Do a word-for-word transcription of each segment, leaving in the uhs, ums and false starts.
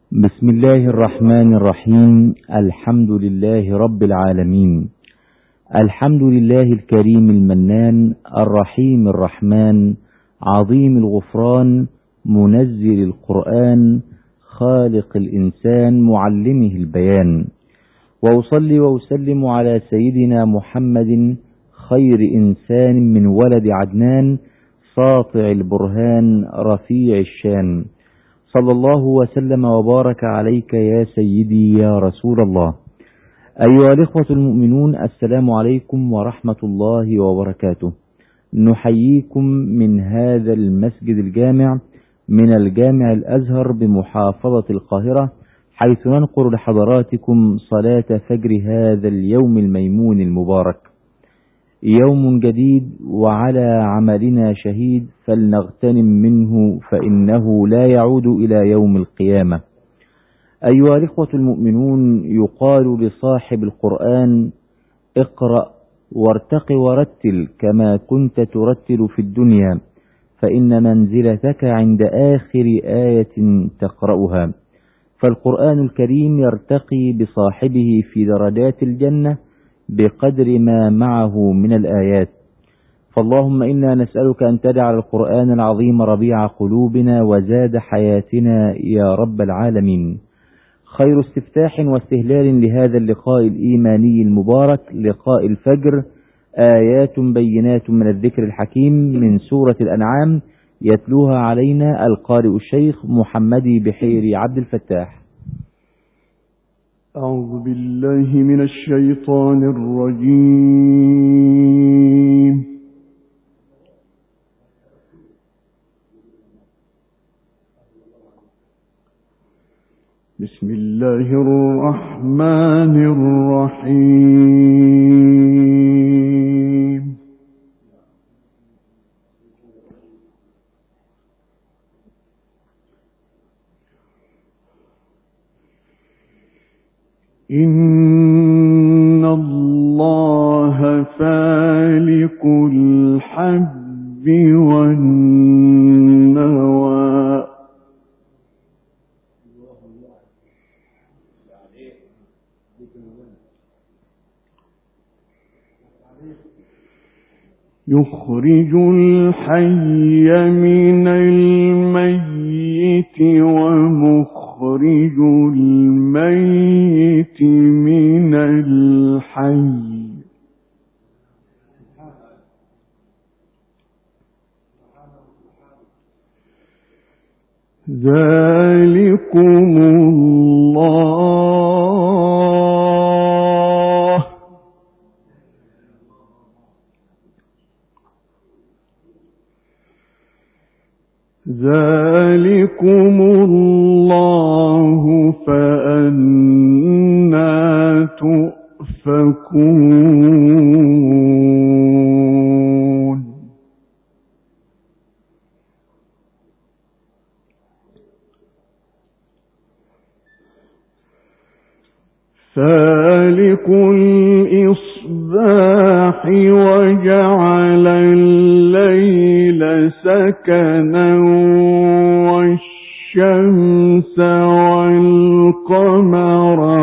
بسم الله الرحمن الرحيم. الحمد لله رب العالمين. الحمد لله الكريم المنان الرحيم الرحمن عظيم الغفران منزل القرآن خالق الإنسان معلمه البيان، وأصلي وأسلم على سيدنا محمد خير إنسان من ولد عدنان ساطع البرهان رفيع الشان، صلى الله وسلم وبارك عليك يا سيدي يا رسول الله. أيها الإخوة المؤمنون، السلام عليكم ورحمة الله وبركاته. نحييكم من هذا المسجد الجامع من الجامع الأزهر بمحافظة القاهرة، حيث ننقل لحضراتكم صلاة فجر هذا اليوم الميمون المبارك. يوم جديد وعلى عملنا شهيد، فلنغتنم منه فإنه لا يعود إلى يوم القيامة. أيها الإخوة المؤمنون، يقال لصاحب القرآن: اقرأ وارتق ورتل كما كنت ترتل في الدنيا، فإن منزلتك عند آخر آية تقرأها. فالقرآن الكريم يرتقي بصاحبه في درجات الجنة بقدر ما معه من الآيات. فاللهم إنا نسألك أن تجعل القرآن العظيم ربيع قلوبنا وزاد حياتنا يا رب العالمين. خير استفتاح واستهلال لهذا اللقاء الإيماني المبارك، لقاء الفجر، آيات بينات من الذكر الحكيم من سورة الأنعام، يتلوها علينا القارئ الشيخ محمدي بحيري عبد الفتاح. أعوذ بالله من الشيطان الرجيم. بسم الله الرحمن الرحيم. إن الله فالق الحب والنوى يخرج الحي من الميت ومخرج الميت من الحي، ذلكم الله ذلكم الله فأنى تؤفكون. فالق الإصباح وجعل الليل سكنا والشمس والقمر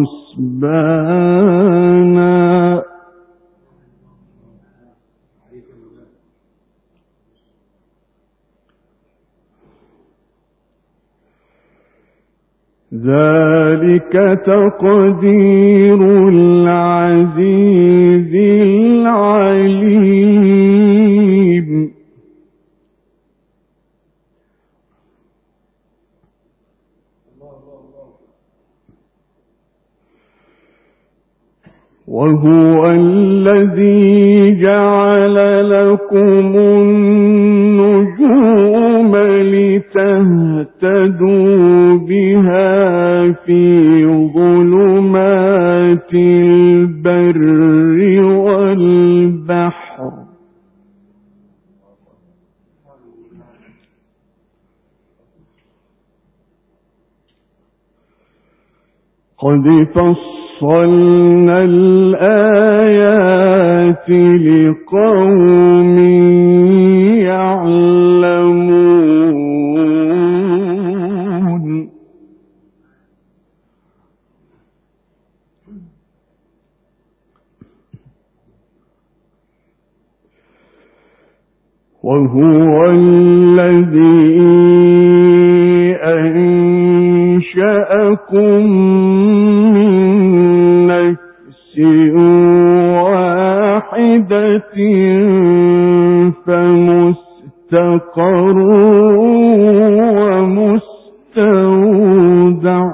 حسبانا، ذلك تقدير العزيز العليم. وهو الذي جعل لكم النجوم لتهتدوا بها في ظلمات البر والبحر، قد فصلنا الآيات لقوم يعلمون. وهو الذي أنشأكم من نفس واحدة فمستقر ومستودع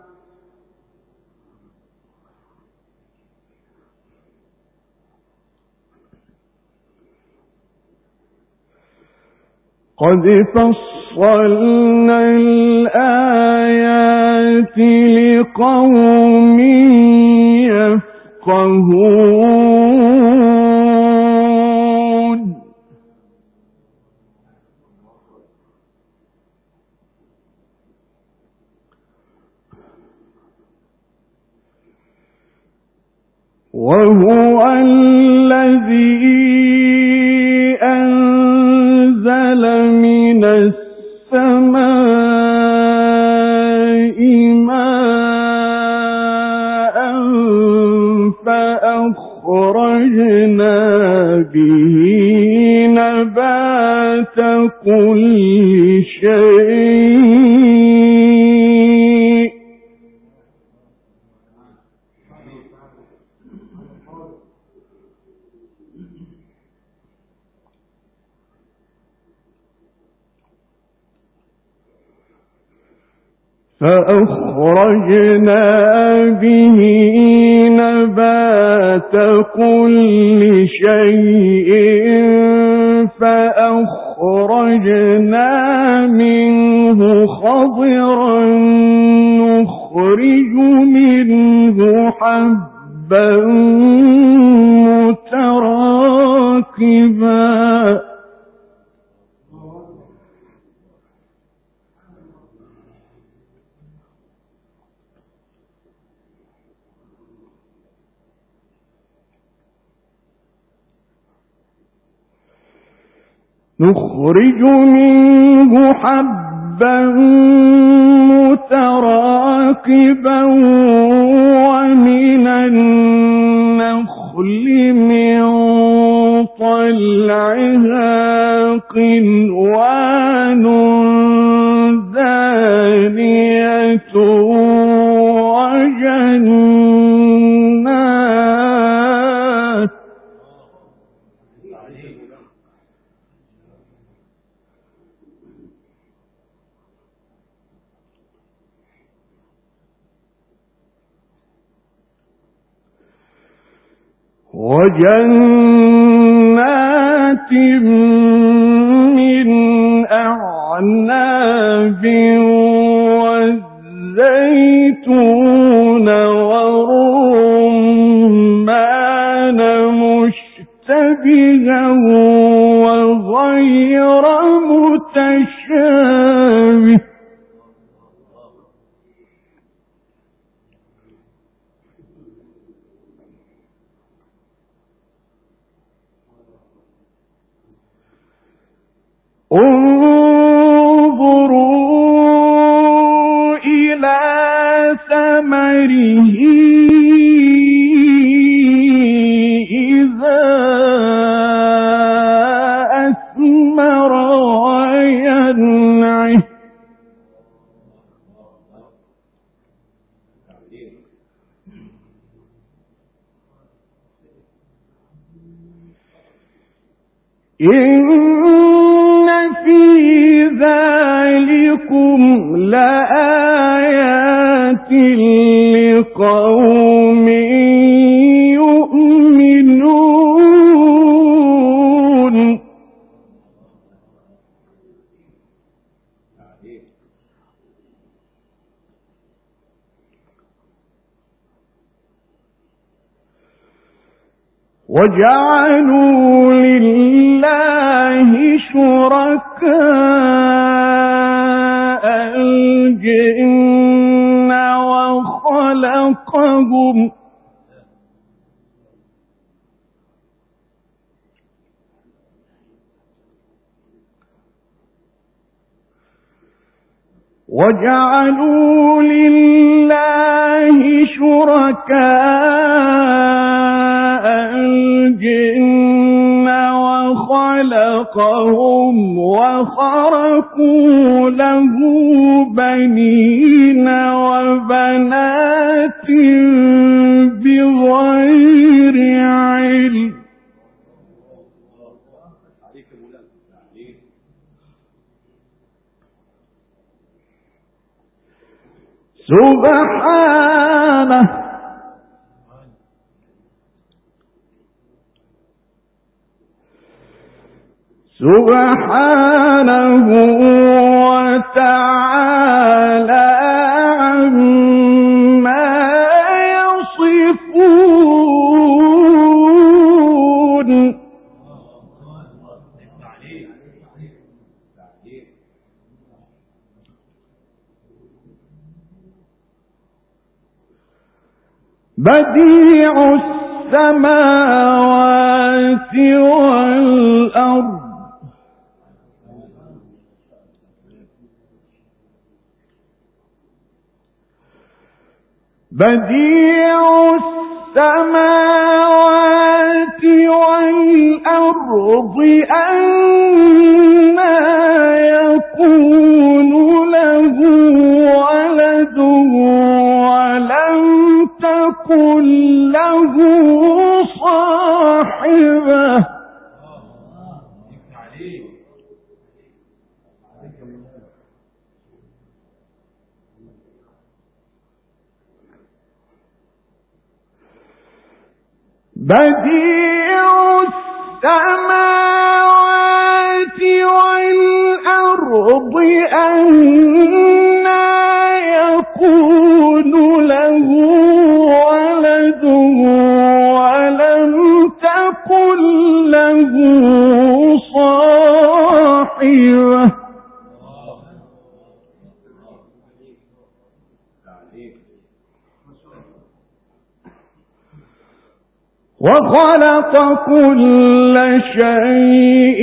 قد فصلنا الآيات لقوم يفقهون وهو الذي أنزل من السماء ماء فأخرجنا به نبات كل شيء فأخرجنا به نبات كل شيء فأخرجنا منه خضرا نخرج منه حبا متراكبا نخرج منه حبا متراكبا ومن النخل من طلعها قنوان دانية وجنات وجنات من أعناب والزيتون والرمان مشتبها وغير متشابه انظروا إلى ثمره إذا أثمر وينعه إن في ذلكم لآيات لقوم يؤمنون وجعلوا لله شركاء الجن وخلقهم وجعلوا لله شركاء الجن وخلقهم خلقهم وخرقوا له بنين وبنات بغير علم سبحانه سبحانه وتعالى عما يصفون. بديع السماوات والأرض بديع السماوات والأرض أنى يكون له ولد ولم تكن له صاحبة بديع السماوات والأرض أنى يكون له ولد ولم تكن له صاحبة وخلق كل شيء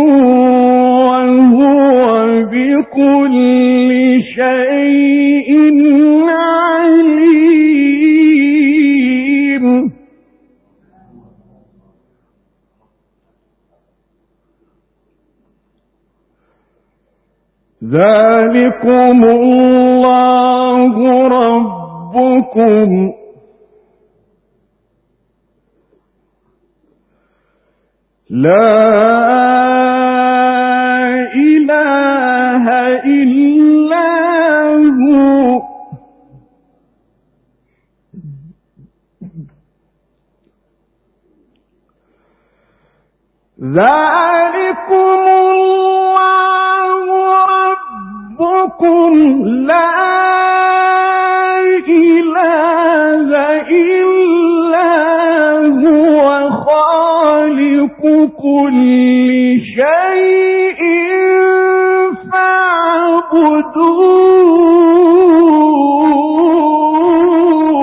وهو بكل شيء عليم. ذلكم الله ربكم لا إله إلا هو ذلكم الله ربكم لا إله إلا هو خالق كل شيء فاعبدوه.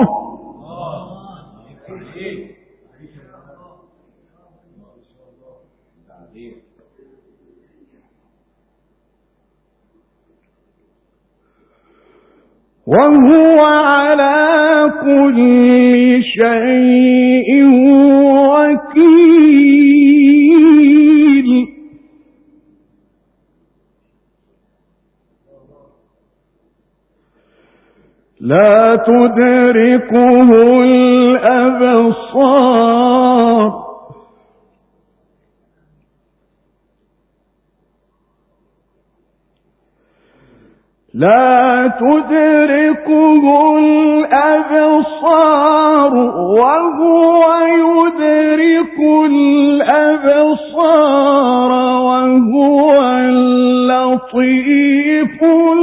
وهو على كل شيء وكيل. لا تدركه الأبصار لا تدركه الأبصار وهو يدرك الأبصار وهو اللطيف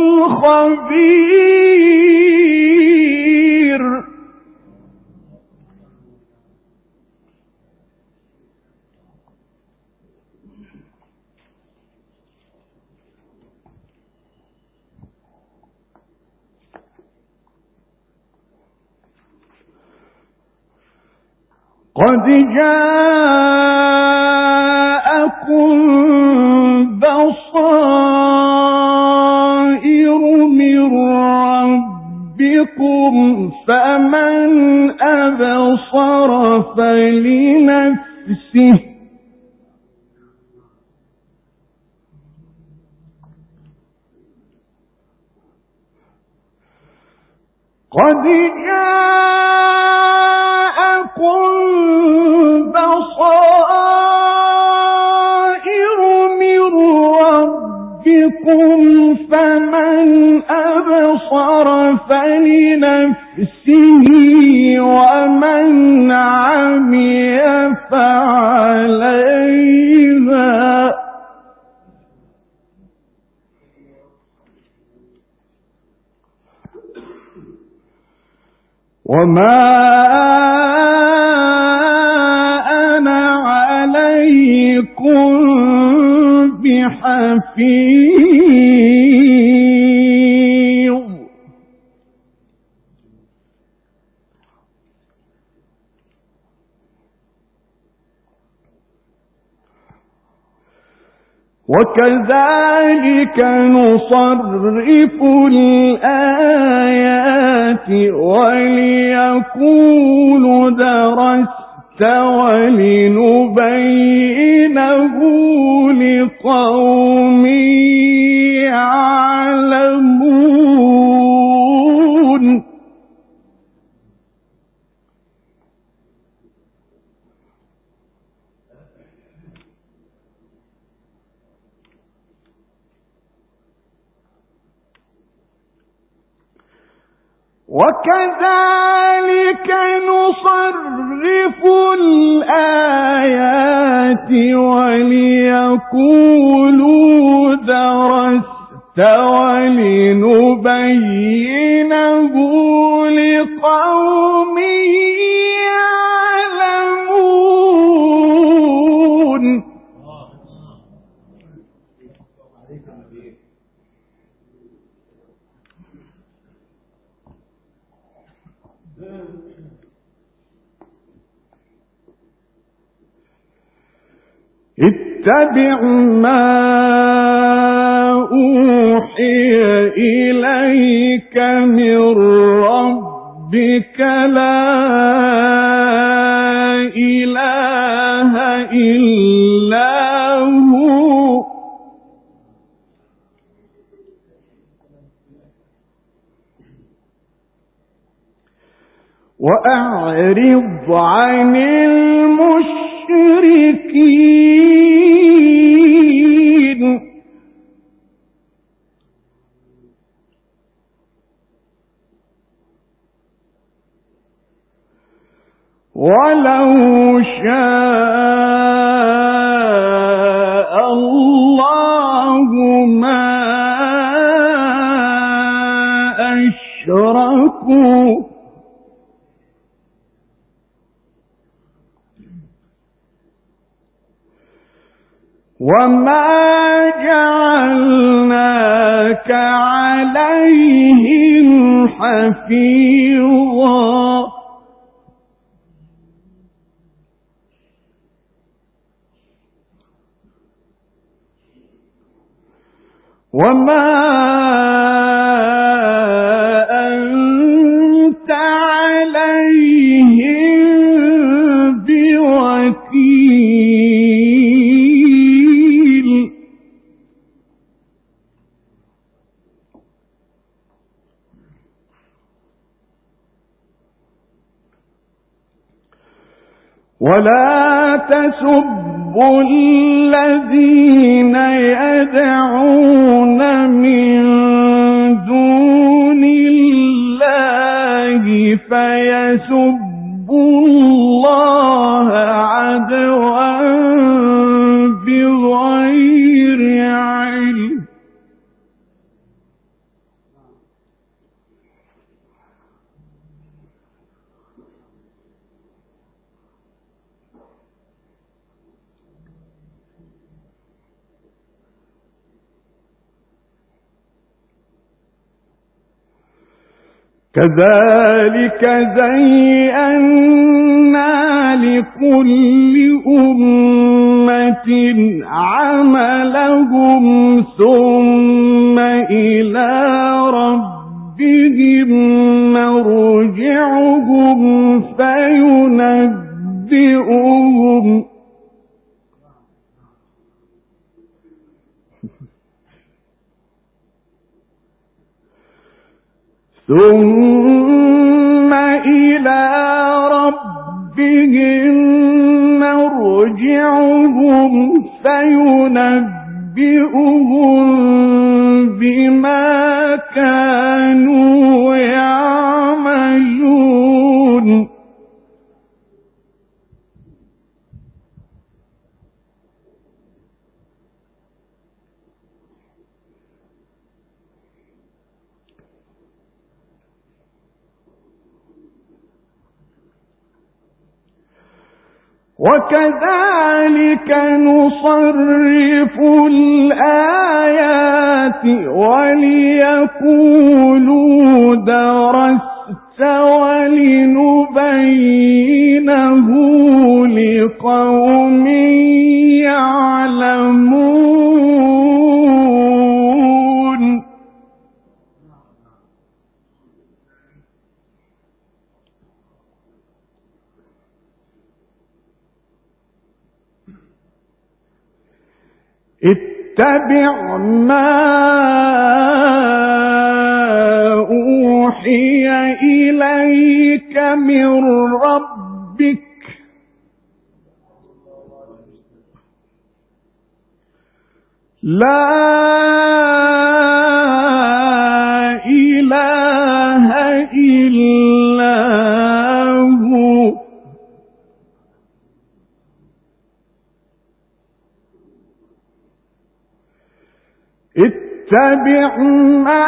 الخبير. قد جاءكم بصائر من ربكم فمن أبصر فلنفسه قد جاءكم بصائر من ربكم فمن أبصر فلنفسه ومن عمي فعليها وما أنا عليكم بحفيظ. وكذلك نصرف الآيات وليقولوا درست ولنبينه لقوم يعلمون. وكذلك نصرف الآيات وليقولوا درست ولنبينه لقوم يعلمون. اتبع ما أوحي إليك من ربك لا إله إلا هو وأعرض عن المشركين. ولو شاء الله ما أشركوا وما جعلناك عليهم حفيظا. وما أنت عليهم بوكيل. ولا تسبوا الذين يدعون من دون الله فيسبوا الله عدوا بغير علم. كذلك زينا لكل أمة عملهم ثم إلى ربهم مرجعهم فينبئهم ثم مرجعهم فينبئهم بما كانوا يعملون وكذلك نصرف الآيات وليقولوا درست ولنبينه لقوم يعلمون اتبع ما أوحي إليك من ربك لا إله إلا هو اتبع ما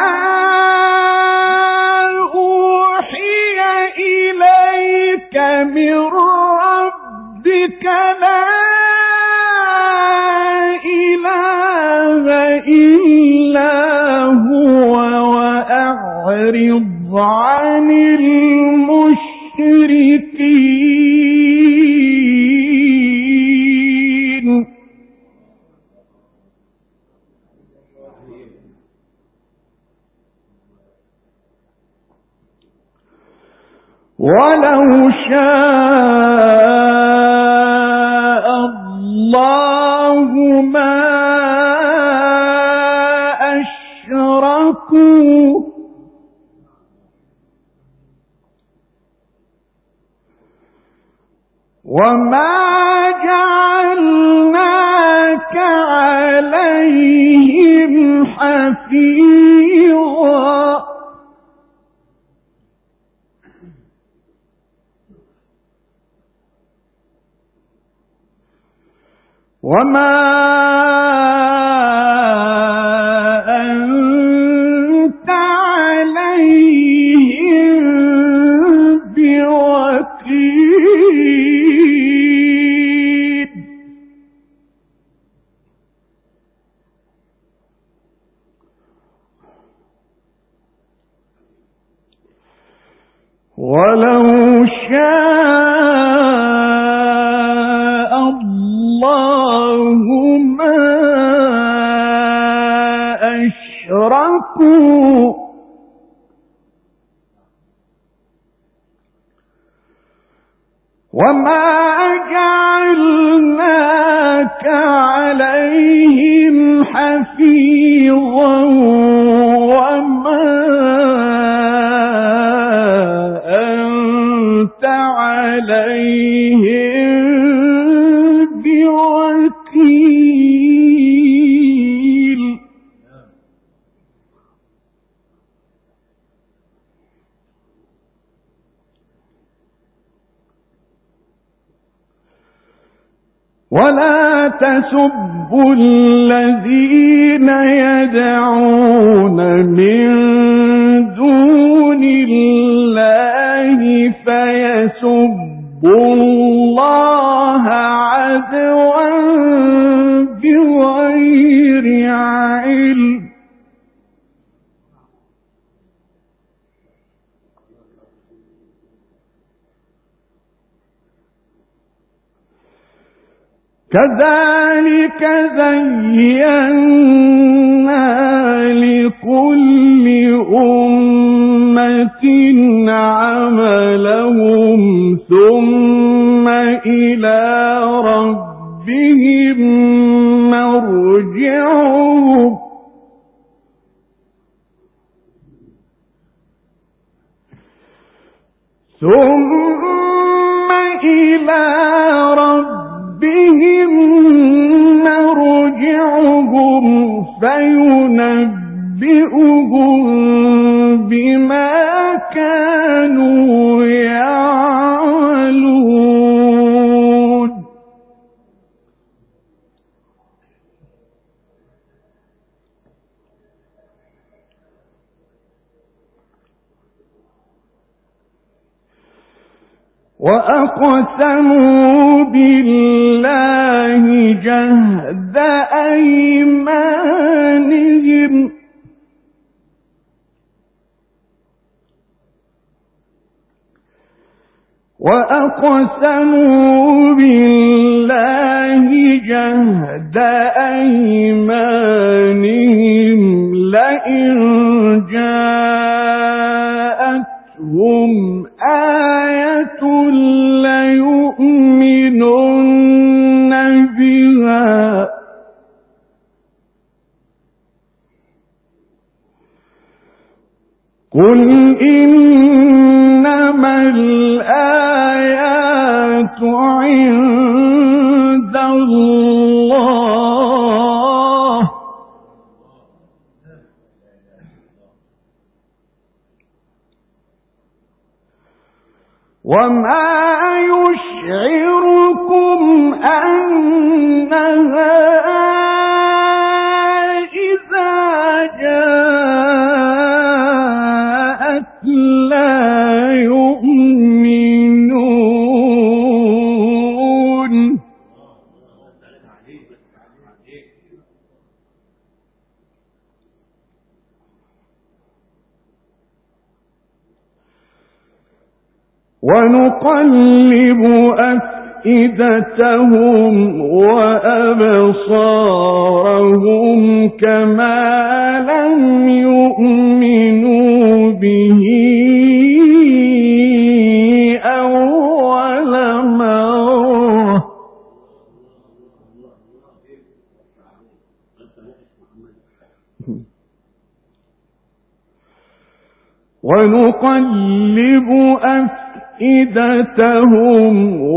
أوحي إليك من ربك لا إله إلا هو وأعرض عن المشركين ولو شاء الله ما أشركوا وما جعلناك عليهم حفيظا وما أنت عليهم بوكيل ولو شاء الله ما أشركوا وما جعلناك عليهم حفيظا وما أنت عليهم بوكيل ولا تسبوا الذين يدعون من دون الله فيسبوا الله عدوا بغير علم كذلك زينا لكل أمة عملهم ثم إلى ربهم مرجعهم ثم إلى ربهم ربهم مرجعهم فينبئهم بما كانوا يعملون. وأقسموا بالله جهد أيمانهم وأقسموا بالله جهد أيمانهم لئن جاءتهم آية ليؤمنن بها قل إنما الآيات عند الله وما يشعركم أنها إذا جاءت لا يؤمنون. ونقلب أفئدتهم وأبصارهم كما لم يؤمنوا به أول مرة ونقلب أفئدتهم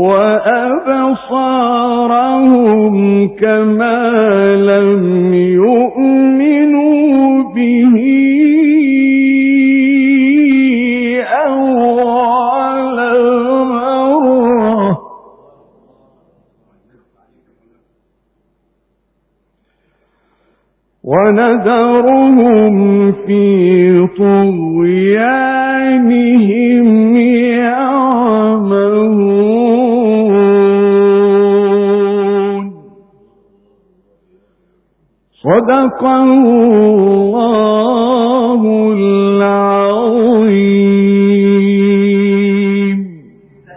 وأبصارهم كما لم يؤمنوا به أول مرة ونذرهم في طغيانهم يعمهون. صدق الله العظيم.